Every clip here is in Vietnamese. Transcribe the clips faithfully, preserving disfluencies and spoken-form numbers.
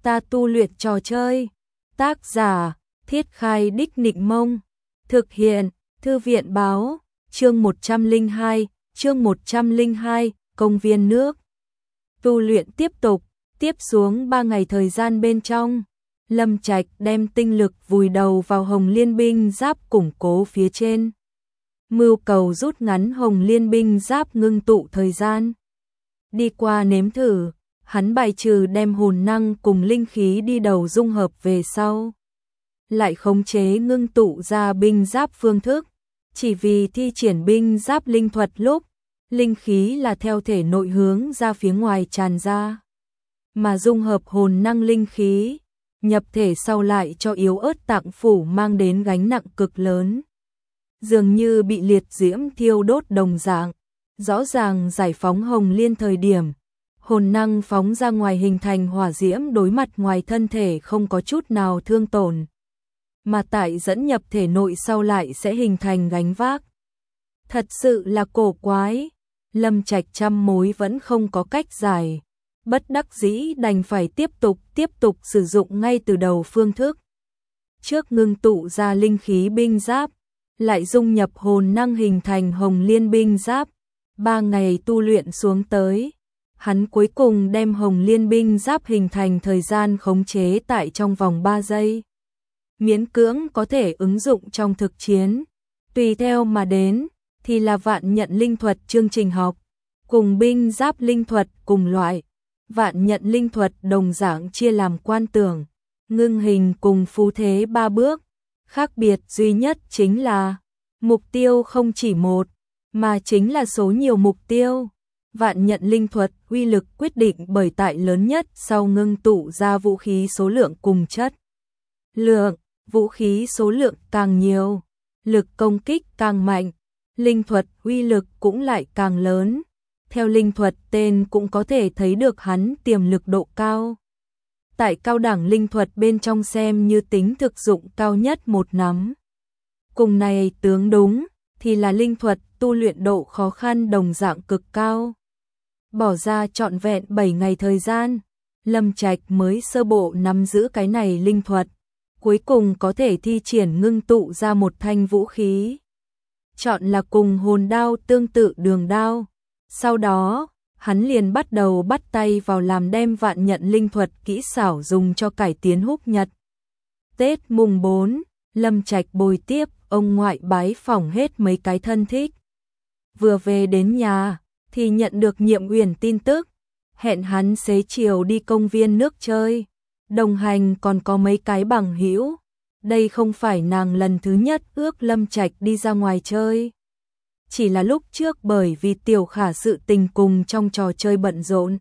Ta tu luyện trò chơi. Tác giả: Thiết Khai Đích Nịnh Mông. Thực hiện: Thư viện báo. Chương một trăm lẻ hai, chương một trăm lẻ hai, công viên nước. Tu luyện tiếp tục, tiếp xuống ba ngày thời gian bên trong, Lâm Trạch đem tinh lực vùi đầu vào Hồng Liên binh giáp củng cố phía trên. Mưu cầu rút ngắn Hồng Liên binh giáp ngưng tụ thời gian. Đi qua nếm thử, hắn bài trừ đem hồn năng cùng linh khí đi đầu dung hợp về sau. Lại khống chế ngưng tụ ra binh giáp phương thức, chỉ vì thi triển binh giáp linh thuật lúc, linh khí là theo thể nội hướng ra phía ngoài tràn ra. Mà dung hợp hồn năng linh khí, nhập thể sau lại cho yếu ớt tạng phủ mang đến gánh nặng cực lớn. Dường như bị liệt diễm thiêu đốt đồng dạng, rõ ràng giải phóng Hồng Liên thời điểm, hồn năng phóng ra ngoài hình thành hỏa diễm đối mặt ngoài thân thể không có chút nào thương tổn. Mà tại dẫn nhập thể nội sau lại sẽ hình thành gánh vác. Thật sự là cổ quái, Lâm Trạch trăm mối vẫn không có cách giải. Bất đắc dĩ đành phải tiếp tục tiếp tục sử dụng ngay từ đầu phương thức. Trước ngưng tụ ra linh khí binh giáp, lại dung nhập hồn năng hình thành Hồng Liên binh giáp. Ba ngày tu luyện xuống tới, hắn cuối cùng đem Hồng Liên binh giáp hình thành thời gian khống chế tại trong vòng ba giây. Miễn cưỡng có thể ứng dụng trong thực chiến, tùy theo mà đến thì là vạn nhận linh thuật chương trình học, cùng binh giáp linh thuật cùng loại. Vạn nhận linh thuật đồng dạng chia làm quan tưởng, ngưng hình cùng phú thế ba bước, khác biệt duy nhất chính là mục tiêu không chỉ một, mà chính là số nhiều mục tiêu. Vạn nhận linh thuật uy lực quyết định bởi tại lớn nhất sau ngưng tụ ra vũ khí số lượng cùng chất lượng, vũ khí số lượng càng nhiều, lực công kích càng mạnh, linh thuật uy lực cũng lại càng lớn. Theo linh thuật tên cũng có thể thấy được hắn tiềm lực độ cao. Tại cao đẳng linh thuật bên trong xem như tính thực dụng cao nhất một nắm. Cùng này tướng đúng thì là linh thuật tu luyện độ khó khăn đồng dạng cực cao. Bỏ ra trọn vẹn bảy ngày thời gian, Lâm Trạch mới sơ bộ nắm giữ cái này linh thuật, cuối cùng có thể thi triển ngưng tụ ra một thanh vũ khí. Chọn là cùng hồn đao tương tự đường đao. Sau đó, hắn liền bắt đầu bắt tay vào làm đem vạn nhận linh thuật kỹ xảo dùng cho cải tiến húc nhật. Tết mùng bốn, Lâm Trạch bồi tiếp ông ngoại bái phỏng hết mấy cái thân thích. Vừa về đến nhà, thì nhận được Nhiệm Uyển tin tức, hẹn hắn xế chiều đi công viên nước chơi. Đồng hành còn có mấy cái bằng hữu. Đây không phải nàng lần thứ nhất ước Lâm Trạch đi ra ngoài chơi. Chỉ là lúc trước bởi vì Tiểu Khả sự tình cùng trong trò chơi bận rộn,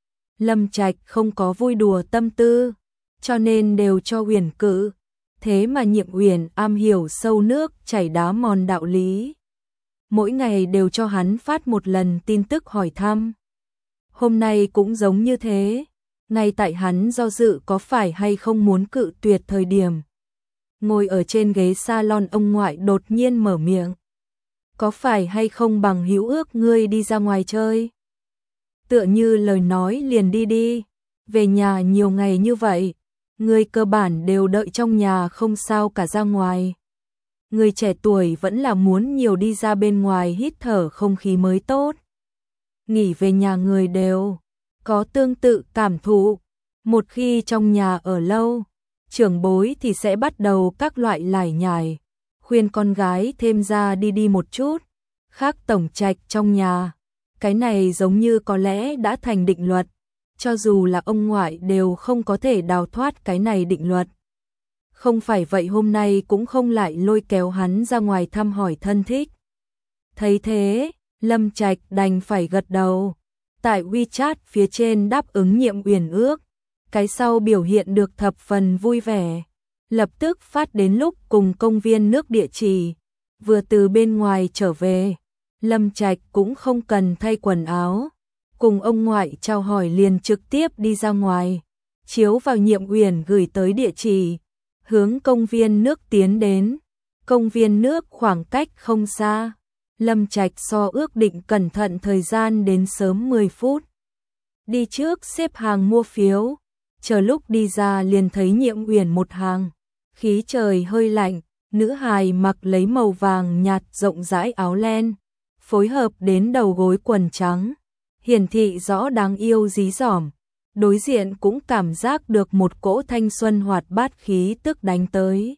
Lâm Trạch không có vui đùa tâm tư, cho nên đều cho Uyển cự. Thế mà Nhiệm Uyển am hiểu sâu nước chảy đá mòn đạo lý, mỗi ngày đều cho hắn phát một lần tin tức hỏi thăm. Hôm nay cũng giống như thế, ngay tại hắn do dự có phải hay không muốn cự tuyệt thời điểm, ngồi ở trên ghế salon ông ngoại đột nhiên mở miệng. Có phải hay không bằng hữu ước ngươi đi ra ngoài chơi? Tựa như lời nói liền đi đi, về nhà nhiều ngày như vậy, ngươi cơ bản đều đợi trong nhà không sao cả ra ngoài. Người trẻ tuổi vẫn là muốn nhiều đi ra bên ngoài hít thở không khí mới tốt. Nghỉ về nhà người đều có tương tự cảm thụ, một khi trong nhà ở lâu, trưởng bối thì sẽ bắt đầu các loại lải nhải. Khuyên con gái thêm ra đi đi một chút, khác tổng trạch trong nhà. Cái này giống như có lẽ đã thành định luật, cho dù là ông ngoại đều không có thể đào thoát cái này định luật. Không phải vậy hôm nay cũng không lại lôi kéo hắn ra ngoài thăm hỏi thân thích. Thấy thế, Lâm Trạch đành phải gật đầu. Tại WeChat phía trên đáp ứng Nhiệm Uyển ước, cái sau biểu hiện được thập phần vui vẻ. Lập tức phát đến lúc cùng công viên nước địa chỉ. Vừa từ bên ngoài trở về, Lâm Trạch cũng không cần thay quần áo, cùng ông ngoại chào hỏi liền trực tiếp đi ra ngoài, chiếu vào Nhiệm Uyển gửi tới địa chỉ, hướng công viên nước tiến đến. Công viên nước khoảng cách không xa, Lâm Trạch so ước định cẩn thận thời gian đến sớm mười phút. Đi trước xếp hàng mua phiếu, chờ lúc đi ra liền thấy Nhiệm Uyển một hàng, khí trời hơi lạnh, nữ hài mặc lấy màu vàng nhạt rộng rãi áo len, phối hợp đến đầu gối quần trắng, hiển thị rõ đáng yêu dí dỏm. Đối diện cũng cảm giác được một cỗ thanh xuân hoạt bát khí tức đánh tới.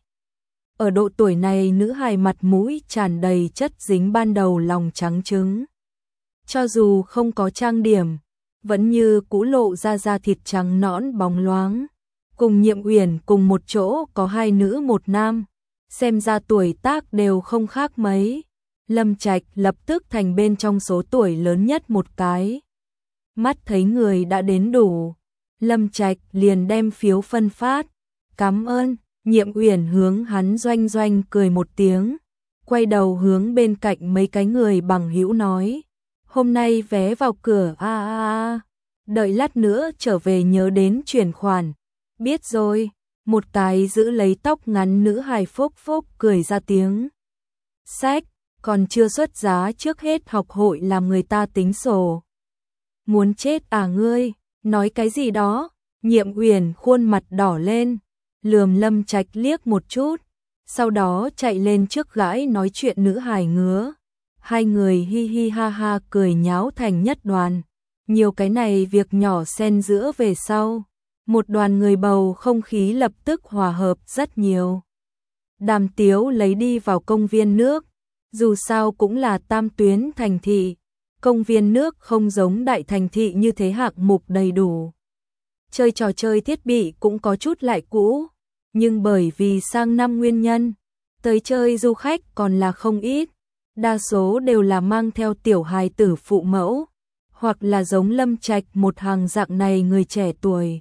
Ở độ tuổi này nữ hài mặt mũi tràn đầy chất dính ban đầu lòng trắng trứng. Cho dù không có trang điểm, vẫn như cũ lộ ra da thịt trắng nõn bóng loáng. Cùng Nhiệm Uyển cùng một chỗ có hai nữ một nam, xem ra tuổi tác đều không khác mấy. Lâm Trạch lập tức thành bên trong số tuổi lớn nhất một cái. Mắt thấy người đã đến đủ, Lâm Trạch liền đem phiếu phân phát. Cảm ơn. Nhiệm Uyển hướng hắn doanh doanh cười một tiếng, quay đầu hướng bên cạnh mấy cái người bằng hữu nói, hôm nay vé vào cửa a a a, đợi lát nữa trở về nhớ đến chuyển khoản. Biết rồi. Một cái giữ lấy tóc ngắn nữ hài phốc phốc cười ra tiếng. Sách, còn chưa xuất giá trước hết học hội làm người ta tính sổ. Muốn chết à ngươi, nói cái gì đó? Nhiệm Uyển khuôn mặt đỏ lên, lườm Lâm Trạch liếc một chút, sau đó chạy lên trước gãi nói chuyện nữ hài ngứa. Hai người hi hi ha ha cười nháo thành nhất đoàn. Nhiều cái này việc nhỏ xen giữa về sau, một đoàn người bầu không khí lập tức hòa hợp rất nhiều. Đàm Tiếu lấy đi vào công viên nước, dù sao cũng là tam tuyến thành thị, công viên nước không giống đại thành thị như thế hạng mục đầy đủ. Chơi trò chơi thiết bị cũng có chút lại cũ, nhưng bởi vì sang năm nguyên nhân, tới chơi du khách còn là không ít, đa số đều là mang theo tiểu hài tử phụ mẫu, hoặc là giống Lâm Trạch một hàng dạng này người trẻ tuổi.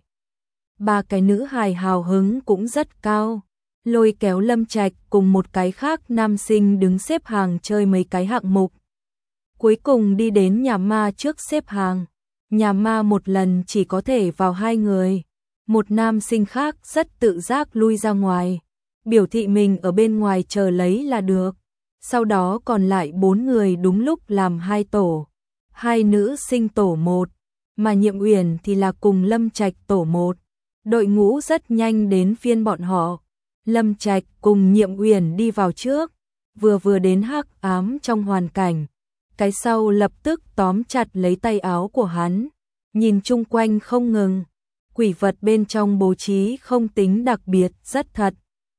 Ba cái nữ hài hào hứng cũng rất cao, lôi kéo Lâm Trạch cùng một cái khác nam sinh đứng xếp hàng chơi mấy cái hạng mục. Cuối cùng đi đến nhà ma trước xếp hàng, nhà ma một lần chỉ có thể vào hai người, một nam sinh khác rất tự giác lui ra ngoài, biểu thị mình ở bên ngoài chờ lấy là được. Sau đó còn lại bốn người đúng lúc làm hai tổ, hai nữ sinh tổ một, mà Nhiệm Uyển thì là cùng Lâm Trạch tổ một. Đội ngũ rất nhanh đến phiên bọn họ. Lâm Trạch cùng Nhiệm Uyển đi vào trước, vừa vừa đến hắc ám trong hoàn cảnh, cái sau lập tức tóm chặt lấy tay áo của hắn, nhìn chung quanh không ngừng. Quỷ vật bên trong bố trí không tính đặc biệt, rất thật.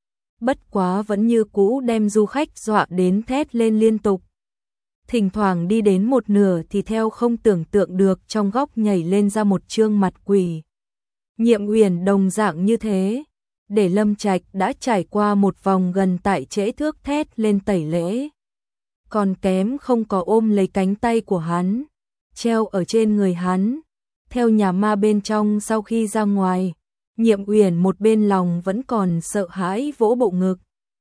Bất quá vẫn như cũ đem du khách dọa đến thét lên liên tục. Thỉnh thoảng đi đến một nửa thì theo không tưởng tượng được trong góc nhảy lên ra một trương mặt quỷ. Nhiệm Uyển đồng dạng như thế, để Lâm Trạch đã trải qua một vòng gần tại trễ thước thét lên tẩy lễ. Còn kém không có ôm lấy cánh tay của hắn, treo ở trên người hắn. Theo nhà ma bên trong sau khi ra ngoài, Nhiệm Uyển một bên lòng vẫn còn sợ hãi vỗ bộ ngực,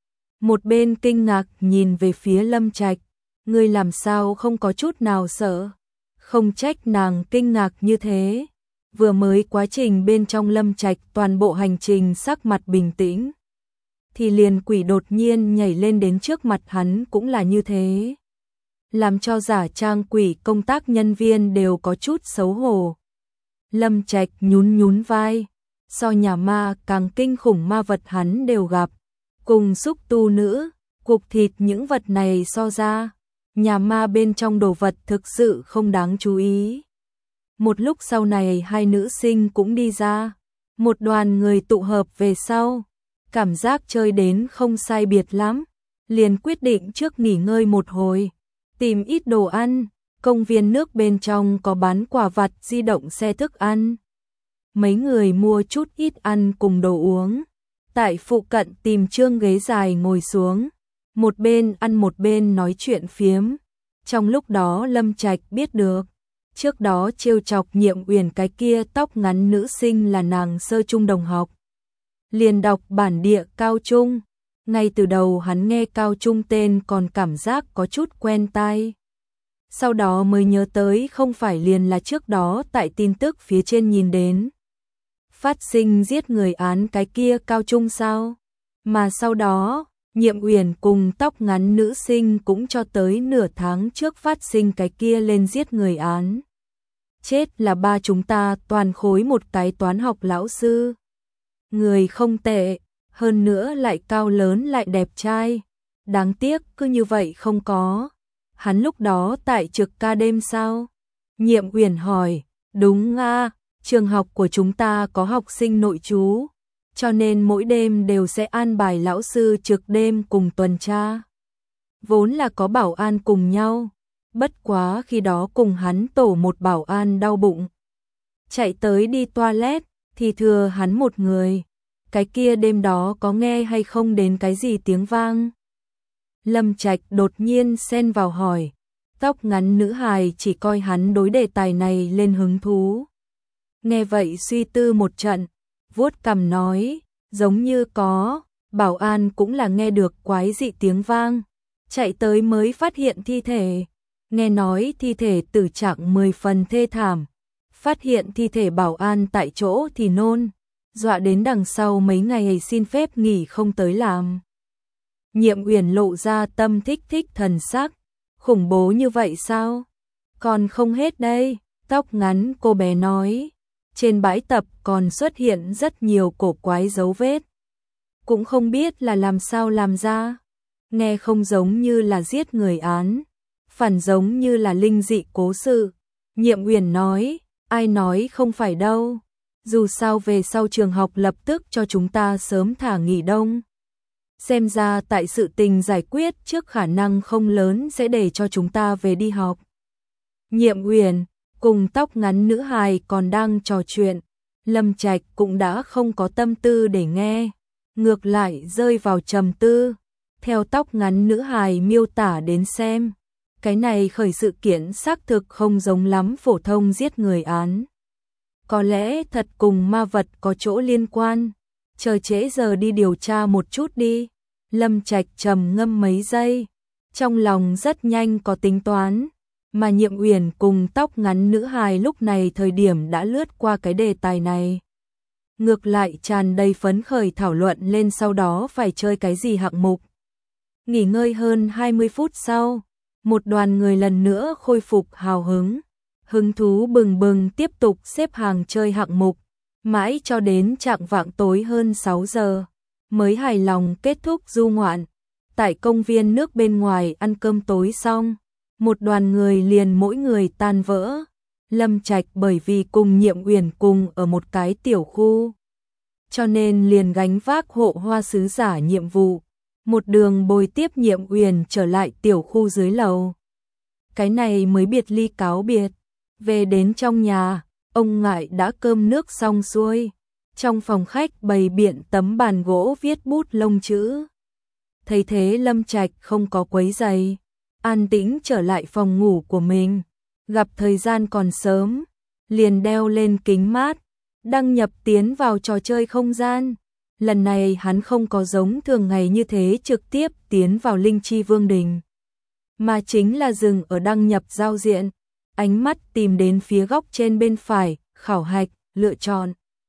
một bên kinh ngạc nhìn về phía Lâm Trạch, ngươi làm sao không có chút nào sợ? Không trách nàng kinh ngạc như thế. Vừa mới quá trình bên trong Lâm Trạch toàn bộ hành trình sắc mặt bình tĩnh, thì liền quỷ đột nhiên nhảy lên đến trước mặt hắn cũng là như thế, làm cho giả trang quỷ công tác nhân viên đều có chút xấu hổ. Lâm Trạch nhún nhún vai, so nhà ma càng kinh khủng ma vật hắn đều gặp, cùng xúc tu nữ, cục thịt những vật này so ra, nhà ma bên trong đồ vật thực sự không đáng chú ý. Một lúc sau này hai nữ sinh cũng đi ra, một đoàn người tụ hợp về sau, cảm giác chơi đến không sai biệt lắm, liền quyết định trước nghỉ ngơi một hồi, tìm ít đồ ăn, công viên nước bên trong có bán quà vặt di động xe thức ăn. Mấy người mua chút ít ăn cùng đồ uống, tại phụ cận tìm trương ghế dài ngồi xuống, một bên ăn một bên nói chuyện phiếm. Trong lúc đó Lâm Trạch biết được, trước đó trêu chọc Nhiệm Uyển cái kia tóc ngắn nữ sinh là nàng sơ trung đồng học. Liền đọc bản địa cao trung, ngay từ đầu hắn nghe cao trung tên còn cảm giác có chút quen tai. Sau đó mới nhớ tới không phải liền là trước đó tại tin tức phía trên nhìn đến phát sinh giết người án cái kia cao trung sao? Mà sau đó, Nhiệm Uyển cùng tóc ngắn nữ sinh cũng cho tới nửa tháng trước phát sinh cái kia lên giết người án. chết là ba chúng ta toàn khối một cái toán học lão sư. Người không tệ, hơn nữa lại cao lớn lại đẹp trai. Đáng tiếc cứ như vậy không có. Hắn lúc đó tại trực ca đêm sao? Nhiệm Uyển hỏi, đúng a, trường học của chúng ta có học sinh nội trú, cho nên mỗi đêm đều sẽ an bài lão sư trực đêm cùng tuần tra. Vốn là có bảo an cùng nhau, bất quá khi đó cùng hắn tổ một bảo an đau bụng. Chạy tới đi toilet, thì thừa hắn một người. Cái kia đêm đó có nghe hay không đến cái gì tiếng vang? Lâm Trạch đột nhiên xen vào hỏi. Tóc ngắn nữ hài chỉ coi hắn đối đề tài này lên hứng thú. Nghe vậy suy tư một trận, vuốt cằm nói, giống như có, bảo an cũng là nghe được quái dị tiếng vang, chạy tới mới phát hiện thi thể. Nghe nói thi thể tử trạng mười phần thê thảm, phát hiện thi thể bảo an tại chỗ thì nôn, dọa đến đằng sau mấy ngày xin phép nghỉ không tới làm. Nhiệm Uyển lộ ra tâm thích thích thần sắc, khủng bố như vậy sao? Còn không hết đây, tóc ngắn cô bé nói, trên bãi tập còn xuất hiện rất nhiều cổ quái dấu vết. Cũng không biết là làm sao làm ra, nghe không giống như là giết người án, phản giống như là linh dị cố sự. Nhiệm Uyển nói, ai nói không phải đâu, dù sao về sau trường học lập tức cho chúng ta sớm thả nghỉ đông. Xem ra tại sự tình giải quyết trước khả năng không lớn sẽ để cho chúng ta về đi học. Nhiệm Uyển cùng tóc ngắn nữ hài còn đang trò chuyện, Lâm Trạch cũng đã không có tâm tư để nghe, ngược lại rơi vào trầm tư. Theo tóc ngắn nữ hài miêu tả đến xem, cái này khởi sự kiện xác thực không giống lắm phổ thông giết người án. Có lẽ thật cùng ma vật có chỗ liên quan, chờ trễ giờ đi điều tra một chút đi. Lâm Trạch trầm ngâm mấy giây, trong lòng rất nhanh có tính toán, mà Nhiệm Uyển cùng tóc ngắn nữ hài lúc này thời điểm đã lướt qua cái đề tài này. Ngược lại tràn đầy phấn khởi thảo luận lên sau đó phải chơi cái gì hạng mục. Nghỉ ngơi hơn hai mươi phút sau, một đoàn người lần nữa khôi phục hào hứng, hứng thú bừng bừng tiếp tục xếp hàng chơi hạng mục, mãi cho đến chạng vạng tối hơn sáu giờ, mới hài lòng kết thúc du ngoạn. Tại công viên nước bên ngoài ăn cơm tối xong, một đoàn người liền mỗi người tan vỡ. Lâm Trạch bởi vì cùng Nhiệm Uyển cùng ở một cái tiểu khu, cho nên liền gánh vác hộ hoa sứ giả nhiệm vụ, một đường bồi tiếp Nhiệm Uyển trở lại tiểu khu dưới lầu. Cái này mới biệt ly cáo biệt, về đến trong nhà, ông ngoại đã cơm nước xong xuôi. Trong phòng khách bày biện tấm bàn gỗ viết bút lông chữ. Thấy thế Lâm Trạch không có quấy rầy, an tĩnh trở lại phòng ngủ của mình. Gặp thời gian còn sớm, liền đeo lên kính mát, đăng nhập tiến vào trò chơi không gian. Lần này hắn không có giống thường ngày như thế trực tiếp tiến vào Linh Chi Vương Đình, mà chính là dừng ở đăng nhập giao diện, ánh mắt tìm đến phía góc trên bên phải, khảo hạch, lựa chọn.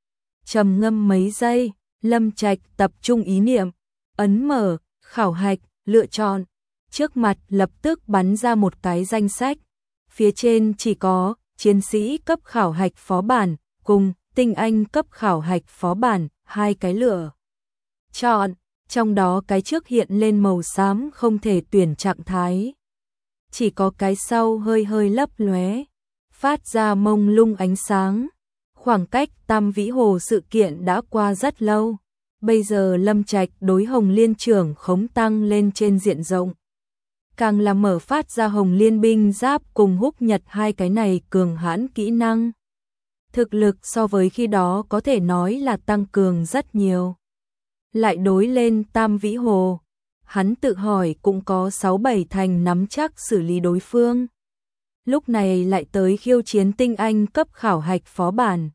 Trầm ngâm mấy giây, Lâm Trạch tập trung ý niệm, ấn mở, khảo hạch, lựa chọn. Trước mặt lập tức bắn ra một cái danh sách. Phía trên chỉ có chiến sĩ cấp khảo hạch phó bản cùng tinh anh cấp khảo hạch phó bản, hai cái lựa chọn, trong đó cái trước hiện lên màu xám không thể tuyển trạng thái. Chỉ có cái sau hơi hơi lấp lóe, phát ra mông lung ánh sáng. Khoảng cách Tam Vĩ Hồ sự kiện đã qua rất lâu, bây giờ Lâm Trạch đối Hồng Liên trưởng khống tăng lên trên diện rộng. Càng là mở phát ra Hồng Liên binh giáp cùng Húc Nhật hai cái này cường hãn kỹ năng. Thực lực so với khi đó có thể nói là tăng cường rất nhiều. Lại đối lên Tam Vĩ Hồ, hắn tự hỏi cũng có sáu bảy thành nắm chắc xử lý đối phương. Lúc này lại tới khiêu chiến tinh anh cấp khảo hạch phó bản.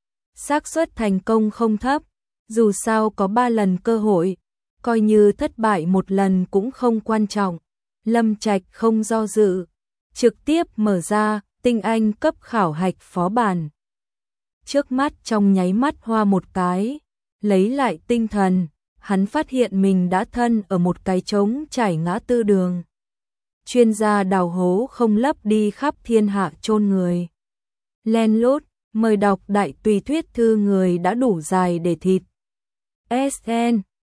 Xác suất thành công không thấp, dù sao có ba lần cơ hội, coi như thất bại một lần cũng không quan trọng. Lâm Trạch không do dự, trực tiếp mở ra tinh anh cấp khảo hạch phó bản. Trước mắt trong nháy mắt hoa một cái, lấy lại tinh thần, hắn phát hiện mình đã thân ở một cái trống trải ngã tư đường. Chuyên gia đào hố không lấp đi khắp thiên hạ chôn người. Landlord, mời đọc đại tùy thuyết thư người đã đủ dài để thịt. ét en